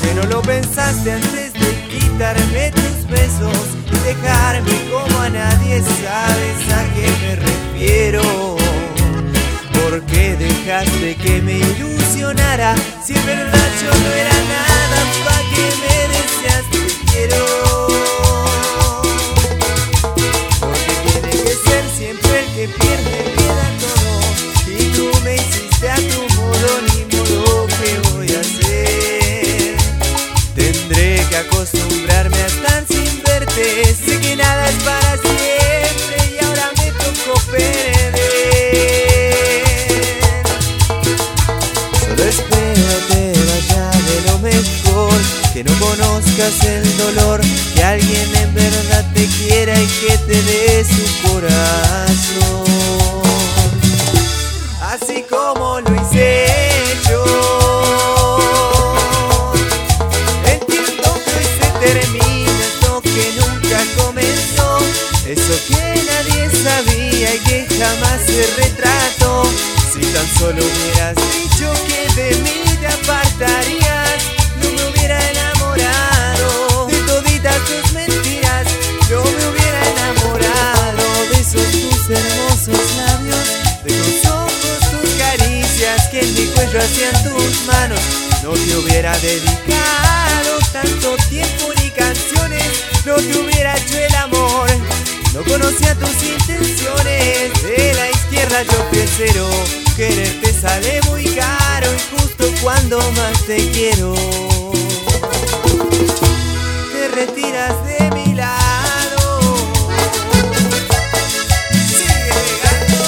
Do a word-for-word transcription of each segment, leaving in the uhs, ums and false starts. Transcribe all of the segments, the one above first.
Que no lo pensaste antes de quitarme tus besos y dejarme como a nadie sabes a qué me refiero. ¿Por qué dejaste que me ilusionara si en verdad yo no era nada? ¿Pa' qué me decías te quiero? Porque tiene que ser siempre el que pierde, queda todo. Y tú me hiciste a tu modo, ni modo, ¿qué voy a hacer? Tendré que acostumbrarme a estar sin verte. Sé que nada es para siempre y ahora me tocó perder. Solo espero te vaya de lo mejor, que no conozcas el dolor, que alguien en verdad te quiera y que te dé su corazón, así como lo hice yo. Entiendo que hoy se termina esto que nunca comenzó, eso que nadie sabía y que jamás se retrató. Si tan solo hubieras dicho que de mí te apartarías, no me hubiera enamorado de toditas tus mentiras, no me hubiera enamorado de esos tus hermosos labios, de tus ojos, tus caricias que en mi cuello hacían tus manos. No te hubiera dedicado tanto tiempo ni canciones, no te hubiera hecho el amor, no conocía tus intenciones. De la izquierda yo fui el cero, quererte sale muy caro y justo cuando más te quiero te retiras de mi lado. Sigue llegando.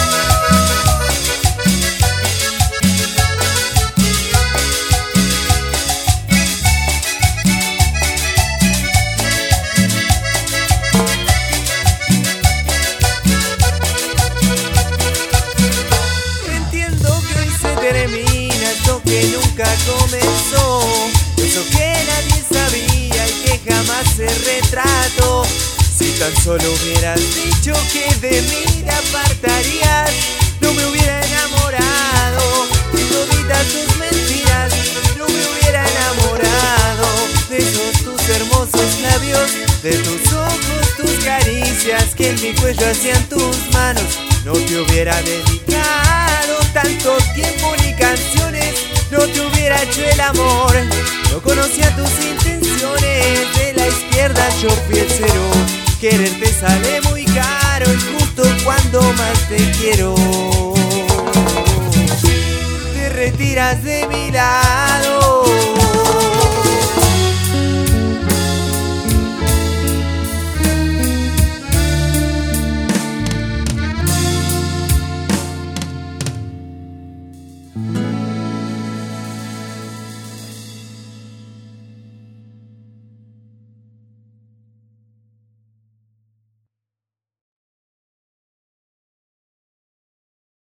Entiendo que hoy se termina esto que nunca comenzó, eso que nadie sabía y que jamás se retrató. Si tan solo hubieras dicho que de mí te apartarías, no me hubiera enamorado de toditas tus mentiras, no me hubiera enamorado de esos tus hermosos labios, de tus ojos, tus caricias que en mi cuello hacían tus manos. No te hubiera dedicado tanto tiempo ni canciones, no te hubiera hecho el amor, no conocía tus intenciones. De la izquierda yo fui el cero, quererte sale muy caro y justo cuando más te quiero te retiras de mi lado.